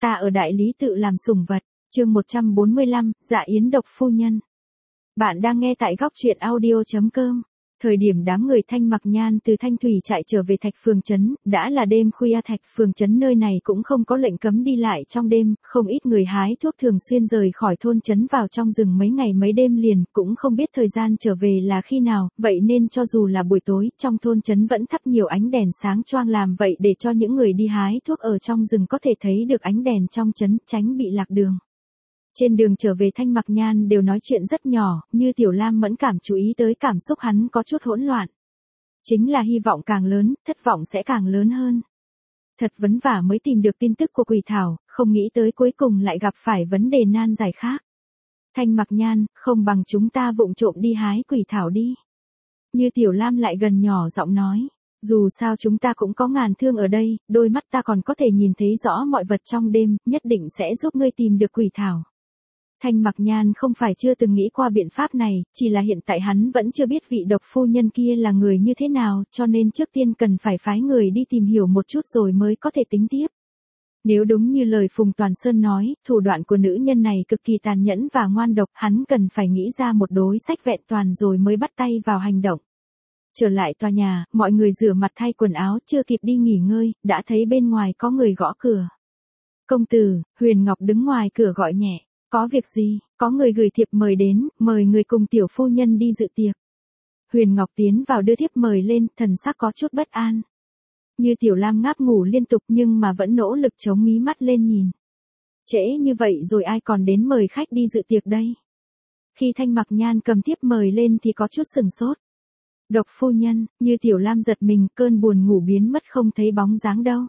Ta ở đại lý tự làm sủng vật, chương 145, Dạ Yến độc phu nhân. Bạn đang nghe tại góc truyện audio.com. Thời điểm đám người Thanh Mặc Nhan từ Thanh Thủy chạy trở về Thạch Phường Trấn, đã là đêm khuya. Thạch Phường Trấn nơi này cũng không có lệnh cấm đi lại trong đêm, không ít người hái thuốc thường xuyên rời khỏi thôn trấn vào trong rừng mấy ngày mấy đêm liền, cũng không biết thời gian trở về là khi nào, vậy nên cho dù là buổi tối, trong thôn trấn vẫn thắp nhiều ánh đèn sáng choang làm vậy để cho những người đi hái thuốc ở trong rừng có thể thấy được ánh đèn trong trấn, tránh bị lạc đường. Trên đường trở về Thanh Mặc Nhan đều nói chuyện rất nhỏ, như Tiểu Lam mẫn cảm chú ý tới cảm xúc hắn có chút hỗn loạn. Chính là hy vọng càng lớn, thất vọng sẽ càng lớn hơn. Thật vất vả mới tìm được tin tức của Quỷ Thảo, không nghĩ tới cuối cùng lại gặp phải vấn đề nan giải khác. Thanh Mặc Nhan, không bằng chúng ta vụng trộm đi hái Quỷ Thảo đi. Như Tiểu Lam lại gần nhỏ giọng nói. Dù sao chúng ta cũng có ngàn thương ở đây, đôi mắt ta còn có thể nhìn thấy rõ mọi vật trong đêm, nhất định sẽ giúp ngươi tìm được Quỷ Thảo. Thanh Mặc Nhan không phải chưa từng nghĩ qua biện pháp này, chỉ là hiện tại hắn vẫn chưa biết vị độc phu nhân kia là người như thế nào, cho nên trước tiên cần phải phái người đi tìm hiểu một chút rồi mới có thể tính tiếp. Nếu đúng như lời Phùng Toàn Sơn nói, thủ đoạn của nữ nhân này cực kỳ tàn nhẫn và ngoan độc, hắn cần phải nghĩ ra một đối sách vẹn toàn rồi mới bắt tay vào hành động. Trở lại tòa nhà, mọi người rửa mặt thay quần áo, chưa kịp đi nghỉ ngơi, đã thấy bên ngoài có người gõ cửa. Công tử, Huyền Ngọc đứng ngoài cửa gọi nhẹ. Có việc gì, có người gửi thiệp mời đến, mời người cùng tiểu phu nhân đi dự tiệc. Huyền Ngọc tiến vào đưa thiệp mời lên, thần sắc có chút bất an. Như Tiểu Lam ngáp ngủ liên tục nhưng mà vẫn nỗ lực chống mí mắt lên nhìn. Trễ như vậy rồi ai còn đến mời khách đi dự tiệc đây? Khi Thanh Mặc Nhan cầm thiệp mời lên thì có chút sừng sốt. Độc phu nhân, Như Tiểu Lam giật mình, cơn buồn ngủ biến mất không thấy bóng dáng đâu.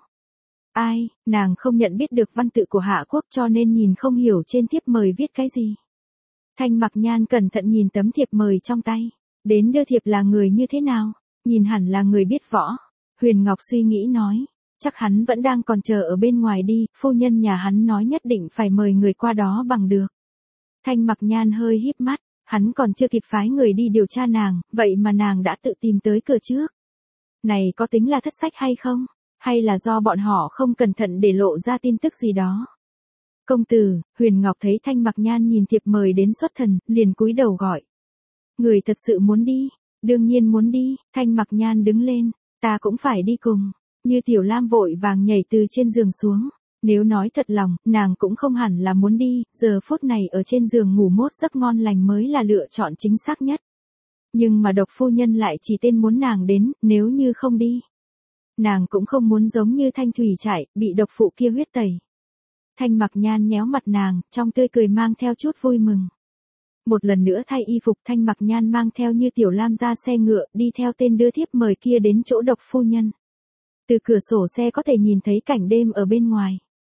Ai, nàng không nhận biết được văn tự của Hạ Quốc cho nên nhìn không hiểu trên thiệp mời viết cái gì. Thanh Mặc Nhan cẩn thận nhìn tấm thiệp mời trong tay. Đến đưa thiệp là người như thế nào? Nhìn hẳn là người biết võ. Huyền Ngọc suy nghĩ nói. Chắc hắn vẫn đang còn chờ ở bên ngoài đi, phu nhân nhà hắn nói nhất định phải mời người qua đó bằng được. Thanh Mặc Nhan hơi híp mắt, hắn còn chưa kịp phái người đi điều tra nàng, vậy mà nàng đã tự tìm tới cửa trước. Này có tính là thất sách hay không? Hay là do bọn họ không cẩn thận để lộ ra tin tức gì đó? Công tử, Huyền Ngọc thấy Thanh Mặc Nhan nhìn thiệp mời đến xuất thần, liền cúi đầu gọi. Người thật sự muốn đi? Đương nhiên muốn đi. Thanh Mặc Nhan đứng lên, ta cũng phải đi cùng. Như Tiểu Lam vội vàng nhảy từ trên giường xuống. Nếu nói thật lòng, nàng cũng không hẳn là muốn đi, giờ phút này ở trên giường ngủ một giấc ngon lành mới là lựa chọn chính xác nhất. Nhưng mà độc phu nhân lại chỉ tên muốn nàng đến, nếu như không đi. Nàng cũng không muốn giống như Thanh Thủy chạy, bị độc phụ kia huyết tẩy. Thanh Mặc Nhan nhéo mặt nàng, trong tươi cười mang theo chút vui mừng. Một lần nữa thay y phục, Thanh Mặc Nhan mang theo Như Tiểu Lam ra xe ngựa, đi theo tên đưa thiếp mời kia đến chỗ độc phu nhân. Từ cửa sổ xe có thể nhìn thấy cảnh đêm ở bên ngoài.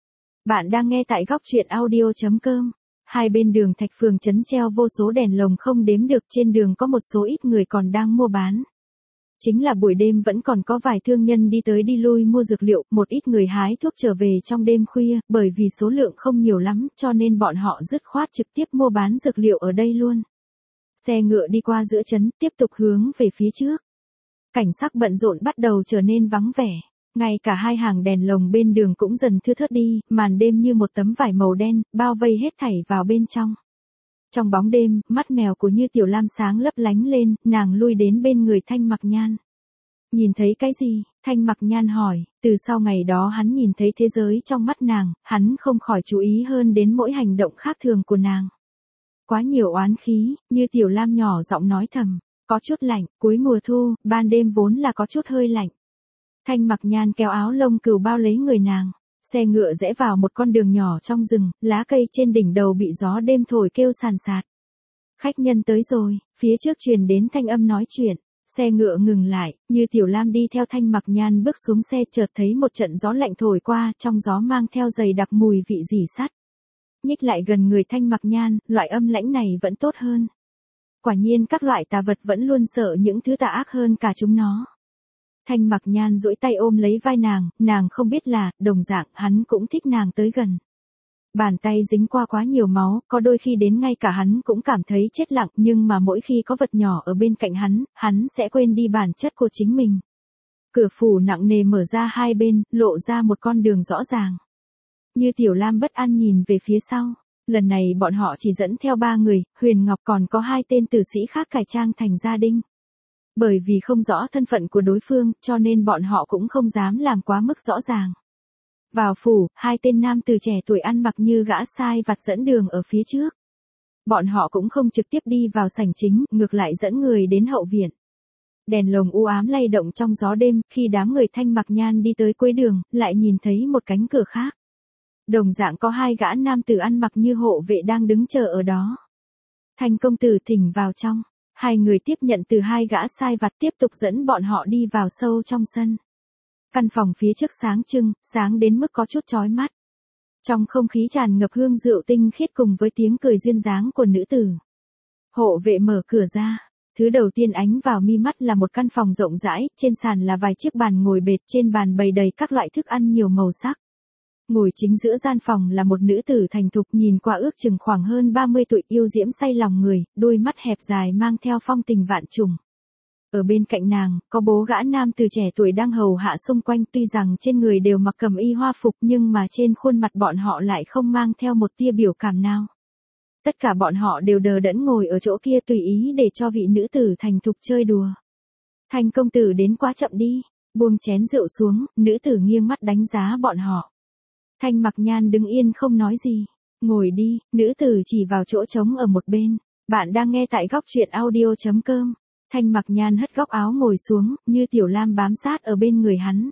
Bạn đang nghe tại góc truyện audio.com. Hai bên đường Thạch Phường Trấn treo vô số đèn lồng không đếm được, trên đường có một số ít người còn đang mua bán. Chính là buổi đêm vẫn còn có vài thương nhân đi tới đi lui mua dược liệu, một ít người hái thuốc trở về trong đêm khuya, bởi vì số lượng không nhiều lắm, cho nên bọn họ dứt khoát trực tiếp mua bán dược liệu ở đây luôn. Xe ngựa đi qua giữa trấn, tiếp tục hướng về phía trước. Cảnh sắc bận rộn bắt đầu trở nên vắng vẻ. Ngay cả hai hàng đèn lồng bên đường cũng dần thưa thớt đi, màn đêm như một tấm vải màu đen, bao vây hết thảy vào bên trong. Trong bóng đêm, mắt mèo của Như Tiểu Lam sáng lấp lánh lên, nàng lui đến bên người Thanh Mặc Nhan. Nhìn thấy cái gì? Thanh Mặc Nhan hỏi, từ sau ngày đó hắn nhìn thấy thế giới trong mắt nàng, hắn không khỏi chú ý hơn đến mỗi hành động khác thường của nàng. Quá nhiều oán khí, Như Tiểu Lam nhỏ giọng nói thầm, có chút lạnh, cuối mùa thu, ban đêm vốn là có chút hơi lạnh. Thanh Mặc Nhan kéo áo lông cừu bao lấy người nàng. Xe ngựa rẽ vào một con đường nhỏ trong rừng, lá cây trên đỉnh đầu bị gió đêm thổi kêu sàn sạt. Khách nhân tới rồi, phía trước truyền đến thanh âm nói chuyện. Xe ngựa ngừng lại, Như Tiểu Lam đi theo Thanh Mặc Nhan bước xuống xe, chợt thấy một trận gió lạnh thổi qua, trong gió mang theo dày đặc mùi vị rỉ sắt. Nhích lại gần người Thanh Mặc Nhan, loại âm lãnh này vẫn tốt hơn. Quả nhiên các loại tà vật vẫn luôn sợ những thứ tà ác hơn cả chúng nó. Thanh Mặc Nhan duỗi tay ôm lấy vai nàng không biết là, đồng dạng, hắn cũng thích nàng tới gần. Bàn tay dính qua quá nhiều máu, có đôi khi đến ngay cả hắn cũng cảm thấy chết lặng, nhưng mà mỗi khi có vật nhỏ ở bên cạnh hắn sẽ quên đi bản chất của chính mình. Cửa phủ nặng nề mở ra hai bên, lộ ra một con đường rõ ràng. Như Tiểu Lam bất an nhìn về phía sau. Lần này bọn họ chỉ dẫn theo 3 người, Huyền Ngọc còn có 2 tên tử sĩ khác cải trang thành gia đình. Bởi vì không rõ thân phận của đối phương, cho nên bọn họ cũng không dám làm quá mức rõ ràng. Vào phủ, 2 tên nam tử trẻ tuổi ăn mặc như gã sai vặt dẫn đường ở phía trước. Bọn họ cũng không trực tiếp đi vào sảnh chính, ngược lại dẫn người đến hậu viện. Đèn lồng u ám lay động trong gió đêm, khi đám người Thanh Mặc Nhan đi tới cuối đường, lại nhìn thấy một cánh cửa khác. Đồng dạng có 2 gã nam tử ăn mặc như hộ vệ đang đứng chờ ở đó. Thanh công tử thỉnh vào trong. 2 người tiếp nhận từ 2 gã sai vặt tiếp tục dẫn bọn họ đi vào sâu trong sân. Căn phòng phía trước sáng trưng, sáng đến mức có chút chói mắt. Trong không khí tràn ngập hương rượu tinh khiết cùng với tiếng cười duyên dáng của nữ tử. Hộ vệ mở cửa ra. Thứ đầu tiên ánh vào mi mắt là một căn phòng rộng rãi, trên sàn là vài chiếc bàn ngồi bệt, trên bàn bày đầy các loại thức ăn nhiều màu sắc. Ngồi chính giữa gian phòng là một nữ tử thành thục, nhìn qua ước chừng khoảng hơn 30 tuổi, yêu diễm say lòng người, đôi mắt hẹp dài mang theo phong tình vạn trùng. Ở bên cạnh nàng, có bố gã nam từ trẻ tuổi đang hầu hạ xung quanh, tuy rằng trên người đều mặc cẩm y hoa phục nhưng mà trên khuôn mặt bọn họ lại không mang theo một tia biểu cảm nào. Tất cả bọn họ đều đờ đẫn ngồi ở chỗ kia tùy ý để cho vị nữ tử thành thục chơi đùa. Thanh công tử đến quá chậm đi, buông chén rượu xuống, nữ tử nghiêng mắt đánh giá bọn họ. Thanh Mặc Nhan đứng yên không nói gì. Ngồi đi, nữ tử chỉ vào chỗ trống ở một bên. Bạn đang nghe tại góc truyện audio.com. Thanh Mặc Nhan hất góc áo ngồi xuống, Như Tiểu Lam bám sát ở bên người hắn.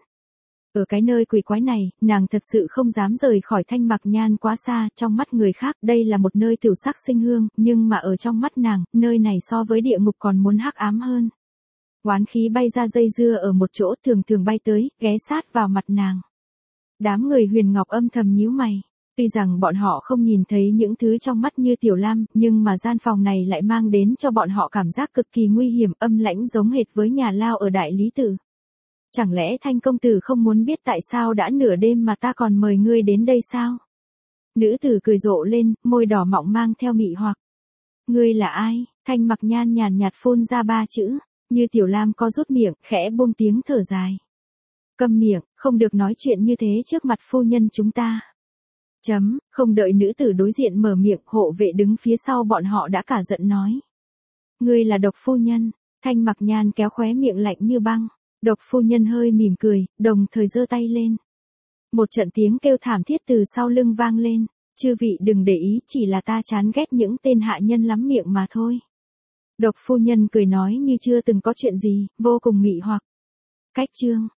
Ở cái nơi quỷ quái này, nàng thật sự không dám rời khỏi Thanh Mặc Nhan quá xa, trong mắt người khác đây là một nơi tiểu sắc sinh hương, nhưng mà ở trong mắt nàng, nơi này so với địa ngục còn muốn hắc ám hơn. Oán khí bay ra dây dưa ở một chỗ thường thường bay tới, ghé sát vào mặt nàng. Đám người Huyền Ngọc âm thầm nhíu mày. Tuy rằng bọn họ không nhìn thấy những thứ trong mắt Như Tiểu Lam, nhưng mà gian phòng này lại mang đến cho bọn họ cảm giác cực kỳ nguy hiểm, âm lãnh giống hệt với nhà lao ở Đại Lý Tự. Chẳng lẽ Thanh công tử không muốn biết tại sao đã nửa đêm mà ta còn mời ngươi đến đây sao? Nữ tử cười rộ lên, môi đỏ mọng mang theo mị hoặc. Ngươi là ai? Thanh Mặc Nhan nhàn nhạt phun ra 3 chữ. Như Tiểu Lam có rút miệng, khẽ buông tiếng thở dài. Câm miệng, không được nói chuyện như thế trước mặt phu nhân chúng ta. Không đợi nữ tử đối diện mở miệng, hộ vệ đứng phía sau bọn họ đã cả giận nói. Ngươi là Độc phu nhân. Thanh Mặc Nhan kéo khóe miệng lạnh như băng. Độc phu nhân hơi mỉm cười, đồng thời giơ tay lên. Một trận tiếng kêu thảm thiết từ sau lưng vang lên. Chư vị đừng để ý, chỉ là ta chán ghét những tên hạ nhân lắm miệng mà thôi. Độc phu nhân cười nói như chưa từng có chuyện gì, vô cùng mị hoặc. Cách chương.